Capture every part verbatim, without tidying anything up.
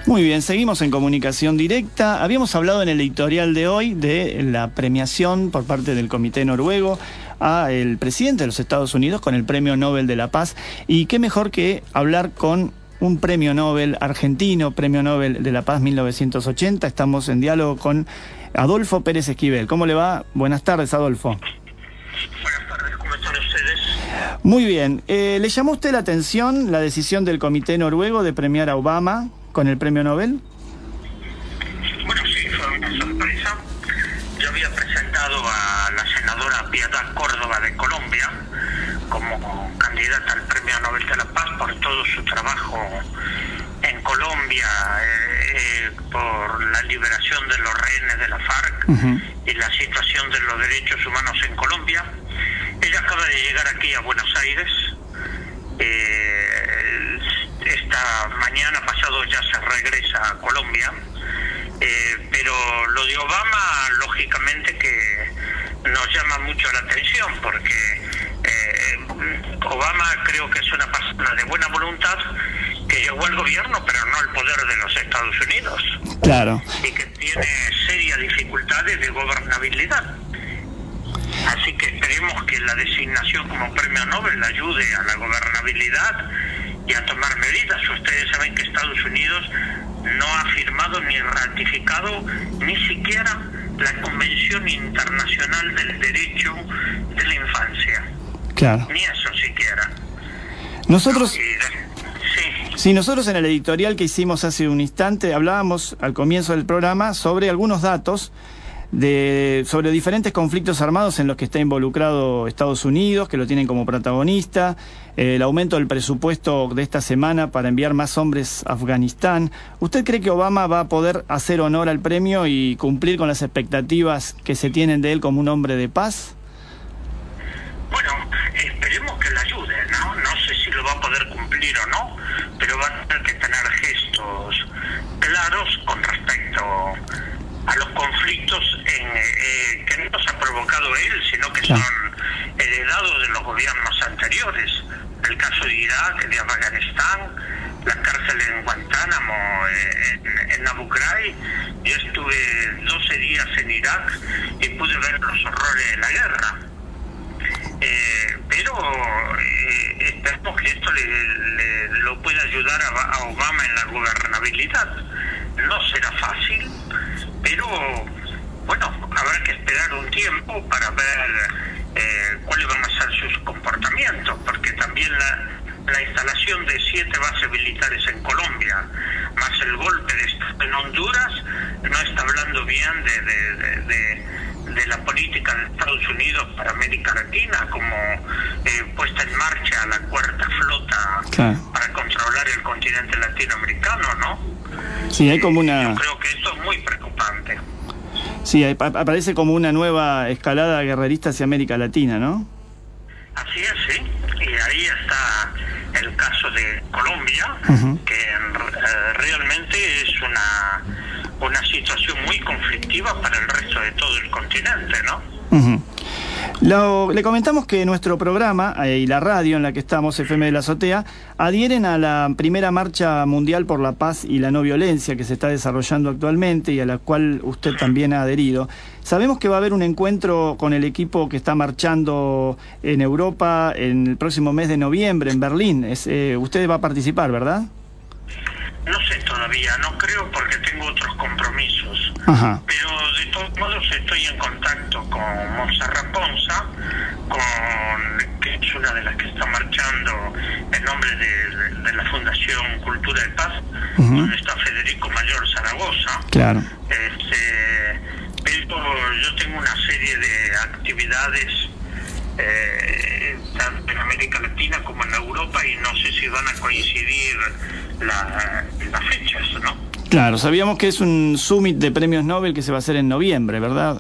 Muy bien, seguimos en comunicación directa. Habíamos hablado en el editorial de hoy de la premiación por parte del Comité Noruego a el presidente de los Estados Unidos con el Premio Nobel de la Paz. Y qué mejor que hablar con un Premio Nobel argentino, Premio Nobel de la Paz mil novecientos ochenta. Estamos en diálogo con Adolfo Pérez Esquivel. ¿Cómo le va? Buenas tardes, Adolfo. Buenas tardes, ¿cómo están ustedes? Muy bien. Eh, ¿Le llamó a usted la atención la decisión del Comité Noruego de premiar a Obama con el Premio Nobel? Bueno, sí, fue una sorpresa. Yo había presentado a la senadora Piedad Córdoba de Colombia como candidata al Premio Nobel de la Paz por todo su trabajo en Colombia, eh, eh, por la liberación de los rehenes de la FARC uh-huh. y la situación de los derechos humanos en Colombia. Ella acaba de llegar aquí a Buenos Aires. Eh, esta mañana pasado ya se regresa a Colombia. Eh, pero lo de Obama, lógicamente que nos llama mucho la atención, porque eh, Obama creo que es una persona de buena voluntad que llegó al gobierno, pero no al poder de los Estados Unidos. Claro. Y que tiene serias dificultades de gobernabilidad. Así que esperemos que la designación como Premio Nobel ayude a la gobernabilidad y a tomar medidas. Ustedes saben que Estados Unidos no ha firmado ni ratificado ni siquiera la Convención Internacional del Derecho de la Infancia. Claro. Ni eso siquiera. Nosotros... Y, sí. Sí, nosotros en el editorial que hicimos hace un instante hablábamos al comienzo del programa sobre algunos datos de sobre diferentes conflictos armados en los que está involucrado Estados Unidos, que lo tienen como protagonista, eh, el aumento del presupuesto de esta semana para enviar más hombres a Afganistán. ¿Usted cree que Obama va a poder hacer honor al premio y cumplir con las expectativas que se tienen de él como un hombre de paz? Bueno, esperemos que le ayude, ¿no? No sé si lo va a poder cumplir o no, pero va a tener que tener gestos claros con respecto a los conflictos en, eh, que no los ha provocado él, sino que son heredados de los gobiernos anteriores. El caso de Irak, de Afganistán, la cárcel en Guantánamo, eh, en, en Abu Ghraib. Yo estuve doce días en Irak y pude ver los horrores de la guerra. Eh, pero eh, esperemos que esto le, le, lo pueda ayudar a, a Obama en la gobernabilidad. No será fácil, pero bueno, habrá que esperar un tiempo para ver eh, cuáles van a ser sus comportamientos, porque también la, la instalación de siete bases militares en Colombia, más el golpe de Estado en Honduras, no está hablando bien de, de, de, de, de la política de Estados Unidos para América Latina, como eh, puesta en marcha la cuarta flota claro. para controlar el continente latinoamericano, ¿no? Sí, hay como una... Yo creo que esto es muy preocupante. Sí, aparece como una nueva escalada guerrerista hacia América Latina, ¿no? Así es, sí. Y ahí está el caso de Colombia, uh-huh. que eh, realmente es una, una situación muy conflictiva para el resto de todo el continente, ¿no? Uh-huh. Lo, le comentamos que nuestro programa eh, y la radio en la que estamos, F M de la Azotea, adhieren a la primera marcha mundial por la paz y la no violencia que se está desarrollando actualmente y a la cual usted también ha adherido. Sabemos que va a haber un encuentro con el equipo que está marchando en Europa en el próximo mes de noviembre en Berlín. Es, eh, usted va a participar, ¿verdad? No sé todavía, no creo, porque tengo otros compromisos. Ajá. Pero de todos modos estoy en contacto con Montserrat Ponsa, con, que es una de las que está marchando en nombre de, de, de la Fundación Cultura de Paz, uh-huh. donde está Federico Mayor Zaragoza. Claro. Este, pero yo tengo una serie de actividades eh, tanto en América Latina como en Europa, y no sé si van a coincidir la, las fechas, ¿no? Claro, sabíamos que es un summit de premios Nobel que se va a hacer en noviembre, ¿verdad?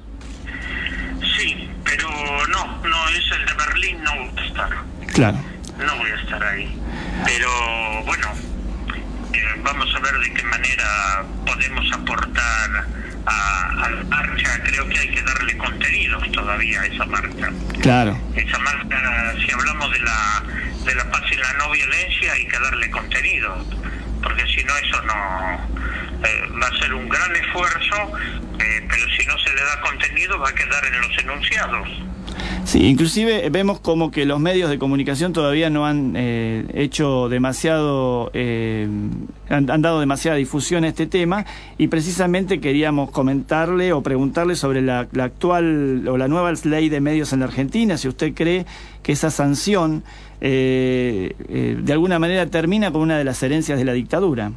Sí, pero no, no, es el de Berlín, no voy a estar. Claro. No voy a estar ahí. Pero bueno, eh, vamos a ver de qué manera podemos aportar a, a la marcha. Creo que hay que darle contenidos todavía a esa marcha. Claro. Esa marcha, si hablamos de la, de la paz y la no violencia, hay que darle contenido. porque si no eso no eh, va a ser un gran esfuerzo, eh, pero si no se le da contenido va a quedar en los enunciados. Sí, inclusive vemos como que los medios de comunicación todavía no han eh, hecho demasiado, eh, han, han dado demasiada difusión a este tema, y precisamente queríamos comentarle o preguntarle sobre la, la actual o la nueva ley de medios en la Argentina, si usted cree que esa sanción eh, eh, de alguna manera termina con una de las herencias de la dictadura.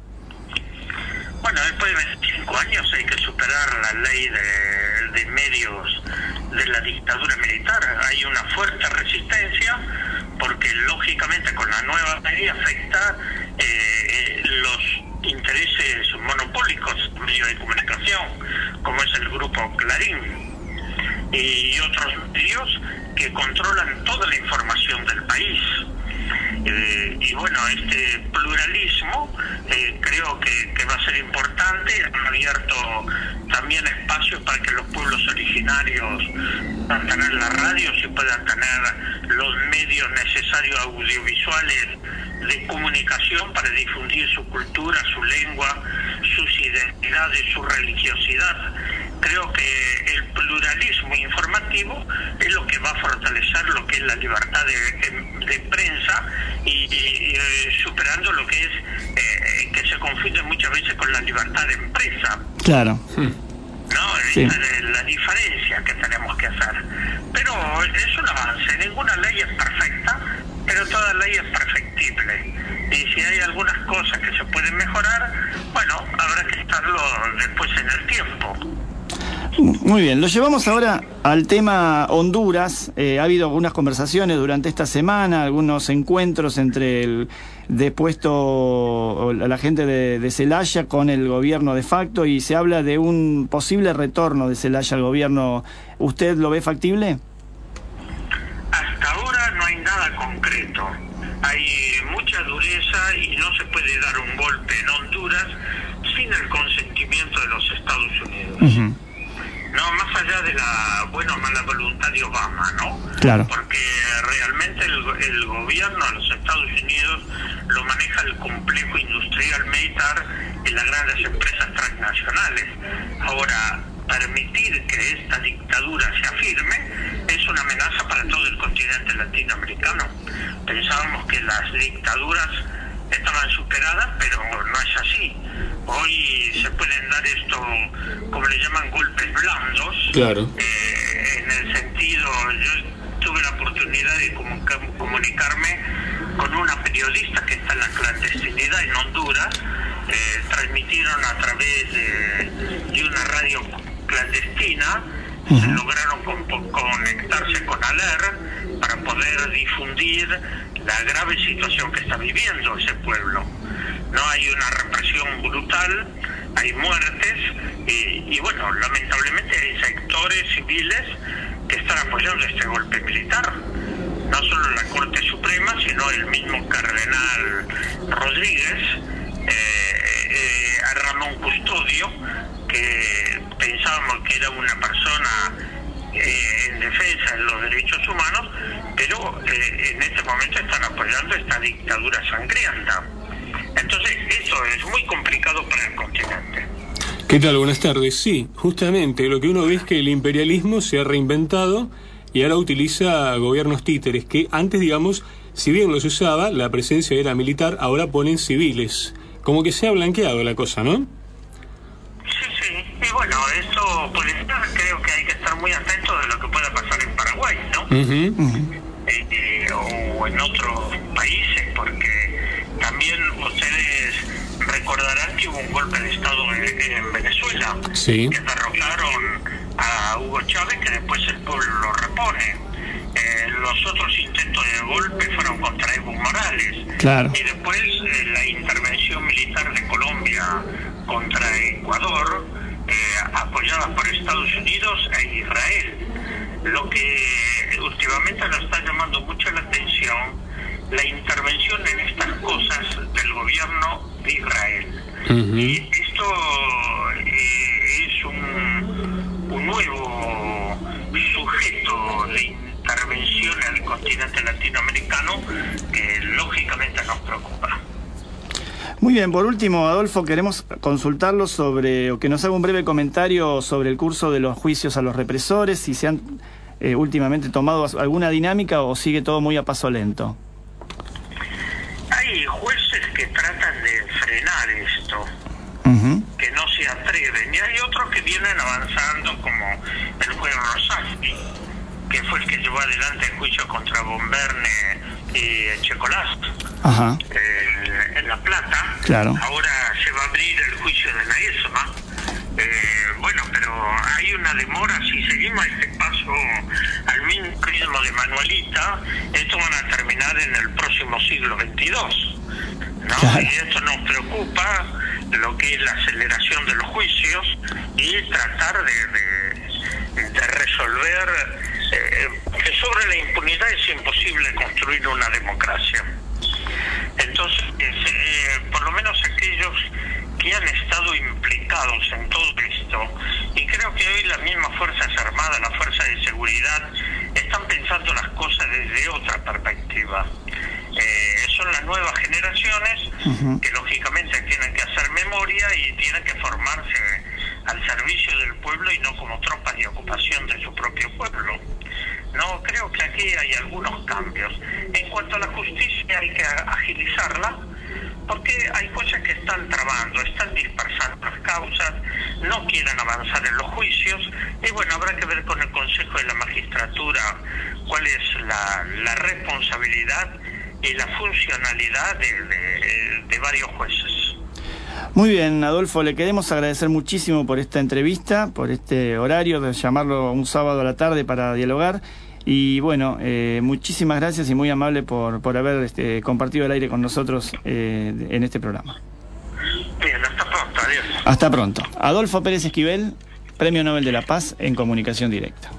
Bueno, después de veinticinco años hay que superar la ley de, de medios de la dictadura militar. Hay una fuerte resistencia porque lógicamente con la nueva ley afecta eh, los intereses monopólicos de medios de comunicación, como es el grupo Clarín y otros medios que controlan toda la información del país. Eh, y bueno, este pluralismo eh, creo que, que va a ser importante. Han abierto también espacios para que los pueblos originarios puedan tener las radios y puedan tener los medios necesarios audiovisuales de comunicación para difundir su cultura, su lengua, sus identidades, su religiosidad. Creo que el pluralismo informativo es lo que va a fortalecer lo que es la libertad de, de prensa y, y, y superando lo que es eh, que se confunde muchas veces con la libertad de empresa. Claro. ¿No? Sí. Esa es la diferencia que tenemos que hacer. Pero es un avance. Ninguna ley es perfecta, pero toda ley es perfectible. Y si hay algunas cosas que se pueden mejorar, bueno, habrá que estarlo después en el tiempo. Muy bien, lo llevamos ahora al tema Honduras. Eh, ha habido algunas conversaciones durante esta semana, algunos encuentros entre el depuesto, la gente de, de Zelaya con el gobierno de facto, y se habla de un posible retorno de Zelaya al gobierno. ¿Usted lo ve factible? Hasta ahora no hay nada concreto. Hay mucha dureza y no se puede dar un golpe en Honduras sin el consentimiento de los Estados Unidos. Uh-huh. No, más allá de la buena o mala voluntad de Obama, ¿no? Claro. Porque realmente el, el gobierno de los Estados Unidos lo maneja el complejo industrial militar y las grandes empresas transnacionales. Ahora, permitir que esta dictadura se afirme es una amenaza para todo el continente latinoamericano. Pensábamos que las dictaduras estaban superadas, pero no es así. Hoy se pueden dar esto, como le llaman, golpes blandos. Claro. Eh, en el sentido, yo tuve la oportunidad de comu- comunicarme con una periodista que está en la clandestinidad en Honduras. Eh, transmitieron a través de, de una radio clandestina. Uh-huh. Se lograron con, conectarse con ALER para poder difundir la grave situación que está viviendo ese pueblo. No hay una represión brutal, hay muertes y, y bueno, lamentablemente hay sectores civiles que están apoyando este golpe militar. No solo la Corte Suprema, sino el mismo cardenal Rodríguez, eh, eh, a Ramón Custodio, que pensábamos que era una persona eh, en defensa de los derechos humanos, pero eh, en este momento están apoyando esta dictadura sangrienta. Entonces, eso es muy complicado para el continente. ¿Qué tal? Buenas tardes. Sí, justamente lo que uno ve es que el imperialismo se ha reinventado y ahora utiliza gobiernos títeres que antes, digamos, si bien los usaba, la presencia era militar, ahora ponen civiles. Como que se ha blanqueado la cosa, ¿no? Sí, sí. Y bueno, eso puede ser, creo que hay que estar muy atentos de lo que pueda pasar en Paraguay, ¿no? Uh-huh. Uh-huh. Eh, eh, o en otros países, porque también ustedes recordarán que hubo un golpe de Estado en, en Venezuela, sí, que derrocaron a Hugo Chávez, que después el pueblo lo repone. Eh, los otros intentos de golpe fueron contra Evo Morales. Claro. Y después eh, la intervención militar de Colombia contra Ecuador, eh, apoyada por Estados Unidos e Israel. Lo que últimamente nos está llamando mucho la atención, la intervención en estas cosas del gobierno de Israel. Uh-huh. Y esto eh, es un, un nuevo sujeto de intervención en el continente latinoamericano que lógicamente nos preocupa. Muy bien, por último, Adolfo, queremos consultarlo sobre, o que nos haga un breve comentario sobre el curso de los juicios a los represores, si se han eh, últimamente tomado alguna dinámica o sigue todo muy a paso lento. Hay jueces que tratan de frenar esto, uh-huh. que no se atreven, y hay otros que vienen avanzando, como el juez Rosati, que fue el que llevó adelante el juicio contra Bomberne y Echecolast, uh-huh. eh, en La Plata. Claro. Ahora se va a abrir el juicio de la ESMA. Eh, bueno, pero hay una demora. Si seguimos este paso al mismo ritmo de Manuelita, esto van a terminar en el próximo siglo veintidós, ¿no? Claro. Y esto nos preocupa, lo que es la aceleración de los juicios y tratar de, de, de resolver, eh, que sobre la impunidad es imposible construir una democracia. Entonces, eh, por lo menos aquellos que han estado implicados en todo esto, y creo que hoy las mismas Fuerzas Armadas, las Fuerzas de Seguridad, están pensando las cosas desde otra perspectiva. Eh, son las nuevas generaciones uh-huh. que lógicamente tienen que hacer memoria y tienen que formarse al servicio del pueblo y no como tropas de ocupación de su propio pueblo. No, creo que aquí hay algunos cambios. En cuanto a la justicia, hay que agilizarla, porque hay cosas que están trabando, están dispersando las causas, no quieren avanzar en los juicios, y bueno, habrá que ver con el Consejo de la Magistratura cuál es la, la responsabilidad y la funcionalidad de, de, de varios jueces. Muy bien, Adolfo, le queremos agradecer muchísimo por esta entrevista, por este horario de llamarlo un sábado a la tarde para dialogar. Y bueno, eh, muchísimas gracias y muy amable por, por haber este, compartido el aire con nosotros eh, en este programa. Bien, hasta pronto, adiós. Hasta pronto. Adolfo Pérez Esquivel, Premio Nobel de la Paz en Comunicación Directa.